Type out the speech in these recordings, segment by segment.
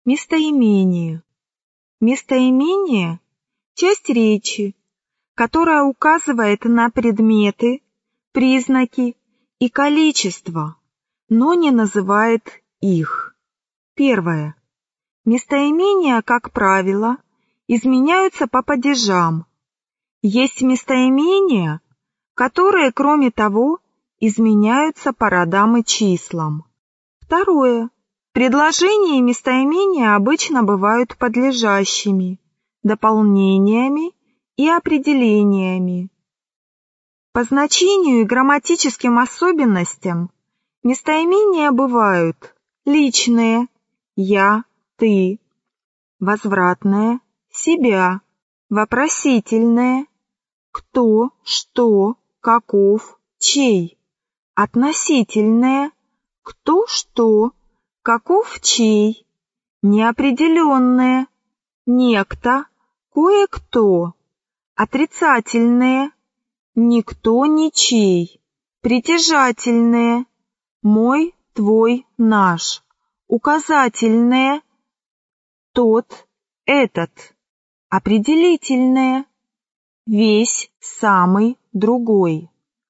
Местоимение. Местоимение – часть речи, которая указывает на предметы, признаки и количество, но не называет их. Первое. Местоимения, как правило, изменяются по падежам. Есть местоимения, которые, кроме того, изменяются по родам и числам. Второе. Предложения и местоимения обычно бывают подлежащими, дополнениями и определениями. По значению и грамматическим особенностям местоимения бывают личные «я», «ты», возвратное «себя», вопросительное «кто», «что», «каков», «чей», относительное «кто», «что», «каков», «чей», неопределенное «некто», «кое-кто», отрицательное «никто, ничей», притяжательное «мой, твой, наш», указательное «тот, этот», определительное «весь, самый, другой».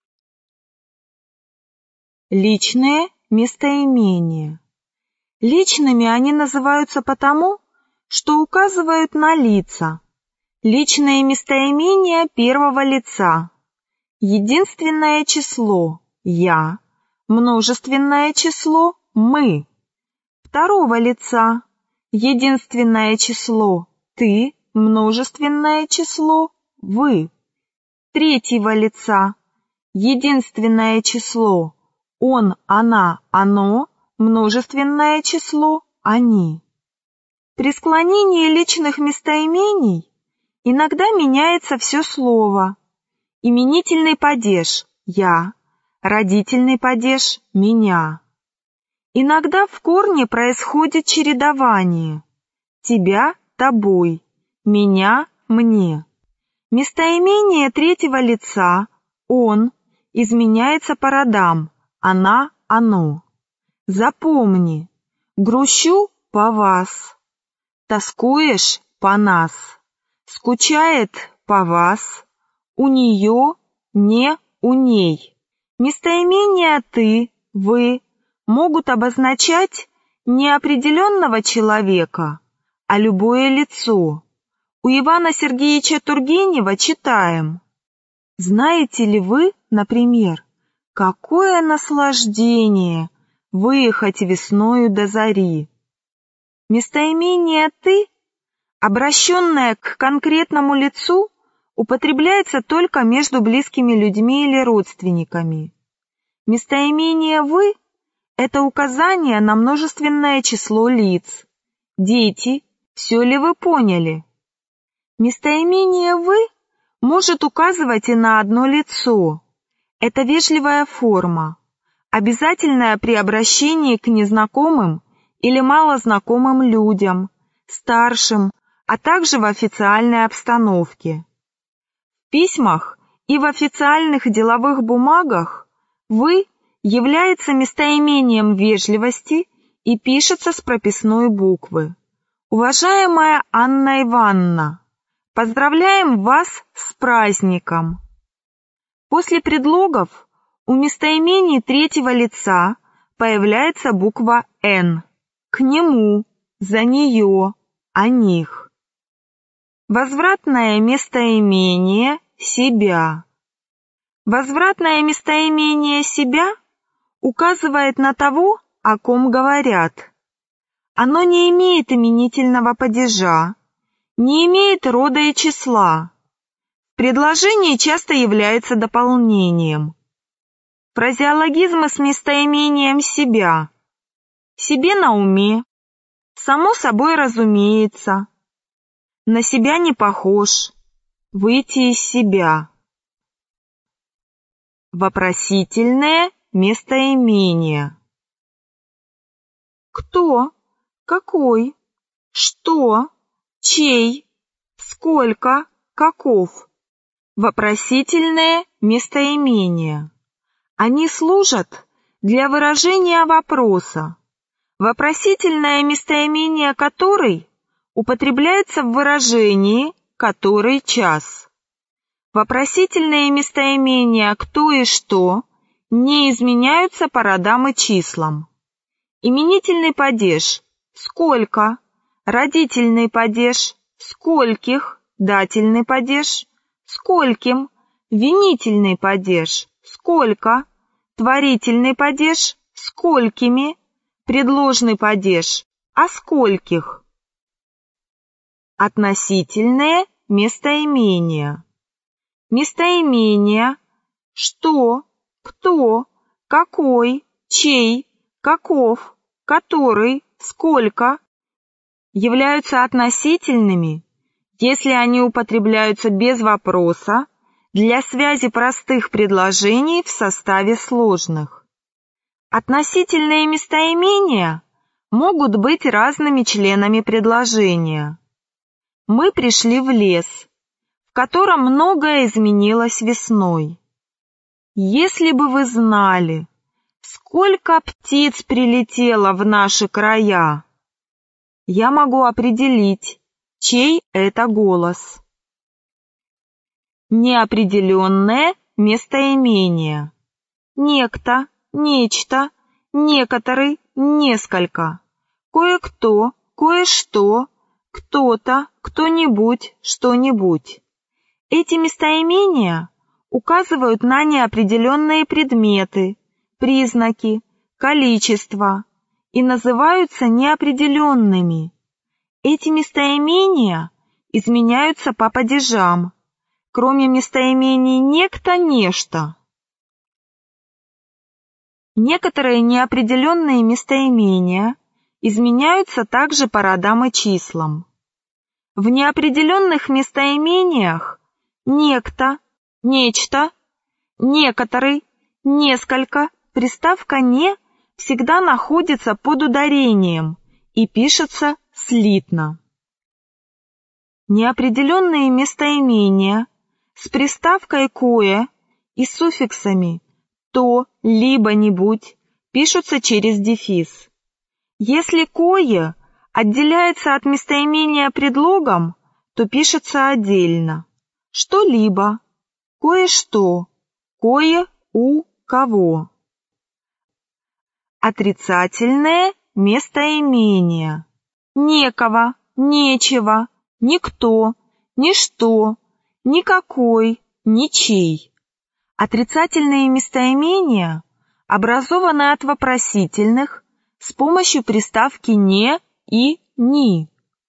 Личные местоимения. Личными они называются потому, что указывают на лица. Личные местоимения первого лица. Единственное число «я», множественное число «мы». Второго лица. Единственное число «ты», множественное число «вы». Третьего лица. Единственное число «он», «она», «оно», множественное число «они». При склонении личных местоимений иногда меняется все слово. Именительный падеж «я», родительный падеж «меня». Иногда в корне происходит чередование «тебя» – «тобой», «меня» – «мне». Местоимение третьего лица «он» изменяется по родам «она», «оно». Запомни, грущу по вас, тоскуешь по нас, скучает по вас, у нее, не у ней. Местоимения «ты», «вы» могут обозначать не определенного человека, а любое лицо. У Ивана Сергеевича Тургенева читаем: «Знаете ли вы, например, какое наслаждение выехать весною до зари?» Местоимение «ты», обращенное к конкретному лицу, употребляется только между близкими людьми или родственниками. Местоимение «вы» – это указание на множественное число лиц. Дети, все ли вы поняли? Местоимение «вы» может указывать и на одно лицо. Это вежливая форма, обязательная при обращении к незнакомым или малознакомым людям, старшим, а также в официальной обстановке. В письмах и в официальных деловых бумагах «вы» является местоимением вежливости и пишется с прописной буквы. Уважаемая Анна Ивановна, поздравляем вас с праздником. После предлогов у местоимений третьего лица появляется буква «н». К нему, за нее, о них. Возвратное местоимение «себя». Возвратное местоимение «себя» указывает на того, о ком говорят. Оно не имеет именительного падежа, не имеет рода и числа. В предложении часто является дополнением. Фразеологизмы с местоимением «себя». Себе на уме, само собой разумеется, на себя не похож, выйти из себя. Вопросительное местоимение. Кто, какой, что, чей, сколько, каков. Вопросительное местоимение. Они служат для выражения вопроса. вопросительное местоимение «который» употребляется в выражении «который час». Вопросительные местоимения «кто» и «что» не изменяются по родам и числам. Именительный падеж «сколько», родительный падеж «скольких», дательный падеж «скольким», винительный падеж «сколько», творительный падеж «сколькими», предложный падеж «о скольких». Относительные местоимения. Местоимения «что», «кто», «какой», «чей», «каков», «который», «сколько» являются относительными, если они употребляются без вопроса для связи простых предложений в составе сложных. Относительные местоимения могут быть разными членами предложения. Мы пришли в лес, в котором многое изменилось весной. Если бы вы знали, сколько птиц прилетело в наши края, я могу определить, чей это голос. Неопределенное местоимение. Некто, нечто, некоторый, несколько, кое-кто, кое-что, кто-то, кто-нибудь, что-нибудь. Эти местоимения указывают на неопределенные предметы, признаки, количество и называются неопределенными. Эти местоимения изменяются по падежам, кроме местоимений некто, нечто. Некоторые неопределенные местоимения изменяются также по родам и числам. В неопределенных местоимениях некто, нечто, некоторый, несколько, приставка «не» всегда находится под ударением и пишется слитно. Неопределенные местоимения с приставкой «кое» и суффиксами «то», «либо-нибудь» пишутся через дефис. Если «кое» отделяется от местоимения предлогом, то пишется отдельно. Что-либо, кое-что, кое у кого. Отрицательное местоимение. Некого, нечего, никто, ничто, никакой, ничей. Отрицательные местоимения образованы от вопросительных с помощью приставки «не» и «ни».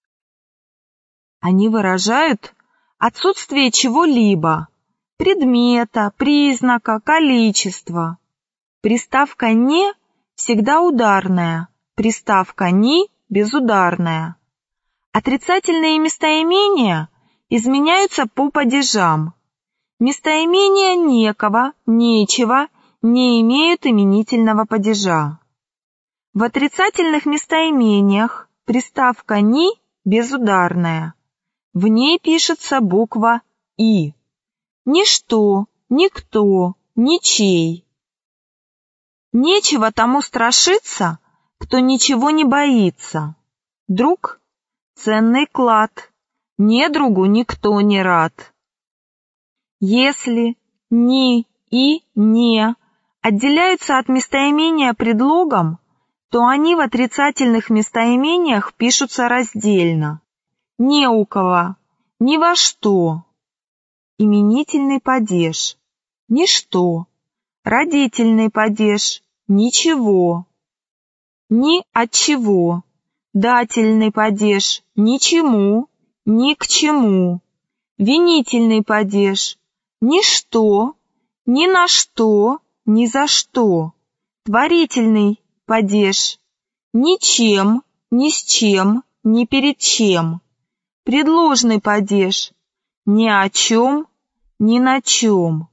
Они выражают отсутствие чего-либо, предмета, признака, количества. Приставка «не» всегда ударная, приставка «ни» безударная. Отрицательные местоимения изменяются по падежам. Местоимения некого, нечего не имеют именительного падежа. В отрицательных местоимениях приставка «ни» безударная. В ней пишется буква «и». Ничто, никто, ничей. Нечего тому страшиться, кто ничего не боится. Друг — ценный клад, недругу никто не рад. Если «ни» и «не» отделяются от местоимения предлогом, то они в отрицательных местоимениях пишутся раздельно. Не у кого, ни во что. Именительный падеж – ничто. Родительный падеж – ничего. Ни от чего. Дательный падеж – ничему, ни к чему. Винительный падеж – ничто, ни на что, ни за что. Творительный падеж – ничем, ни с чем, ни перед чем. Предложный падеж – ни о чем, ни на чем.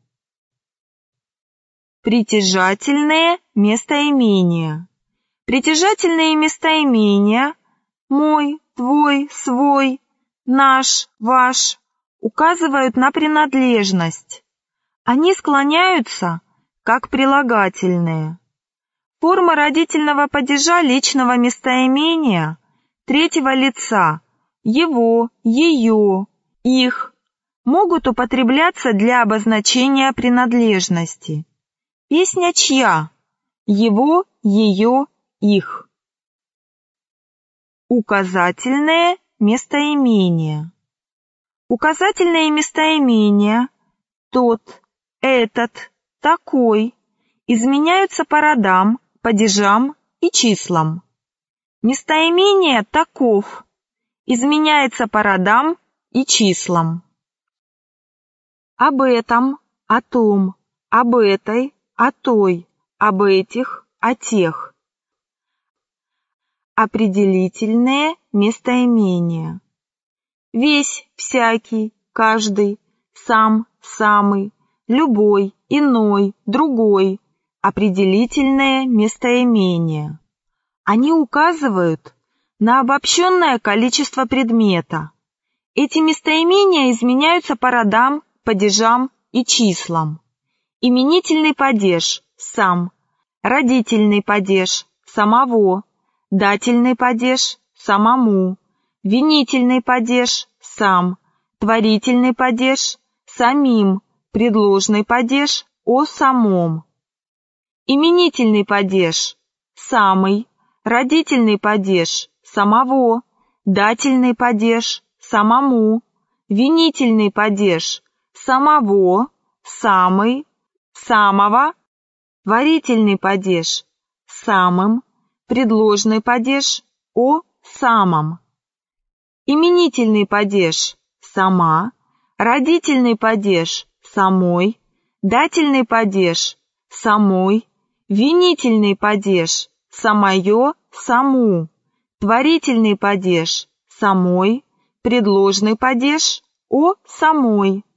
Притяжательные местоимения. Притяжательные местоимения «мой», «твой», «свой», «наш», «ваш» указывают на принадлежность. Они склоняются как прилагательные. Формы родительного падежа личного местоимения третьего лица его, ее, их могут употребляться для обозначения принадлежности. Песня чья? Его, ее, их. Указательные местоимения. Указательные местоимения тот, этот, такой изменяются по родам, падежам и числам. Местоимение таков изменяется по родам и числам. Об этом, о том, об этой, о той, об этих, о тех. Определительные местоимения. Весь, всякий, каждый, сам, самый, любой, иной, другой. Определительные местоимения. Они указывают на обобщенное количество предмета. Эти местоимения изменяются по родам, падежам и числам. Именительный падеж – сам, родительный падеж – самого, дательный падеж – самому, винительный падеж – сам, творительный падеж – самим, предложный падеж – о самом. Именительный падеж – самый, родительный падеж – самого, дательный падеж – самому, винительный падеж – самого, самый, самого, творительный падеж – самым, предложный падеж – о самом. Именительный падеж – сама, родительный падеж – самой, дательный падеж – самой, винительный падеж – самое, саму, творительный падеж – самой, предложный падеж – о самой.